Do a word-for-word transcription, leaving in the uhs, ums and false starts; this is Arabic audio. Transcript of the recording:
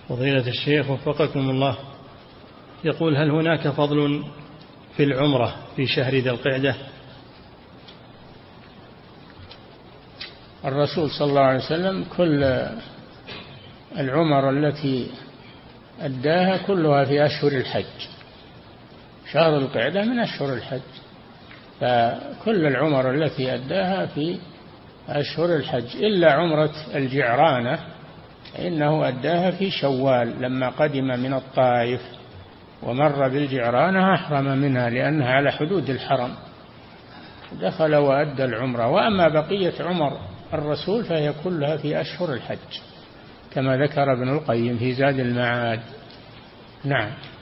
فضيلة الشيخ وفقكم الله، يقول: هل هناك فضل في العمرة في شهر ذي القعدة؟ الرسول صلى الله عليه وسلم كل العمر التي أداها كلها في أشهر الحج، شهر القعدة من أشهر الحج، فكل العمر التي أداها في أشهر الحج إلا عمرة الجعرانة إنه أداها في شوال لما قدم من الطائف ومر بالجعرانة أحرم منها لأنها على حدود الحرم، دخل وأدى العمرة. وأما بقية عمر الرسول فهي كلها في أشهر الحج كما ذكر ابن القيم في زاد المعاد. نعم.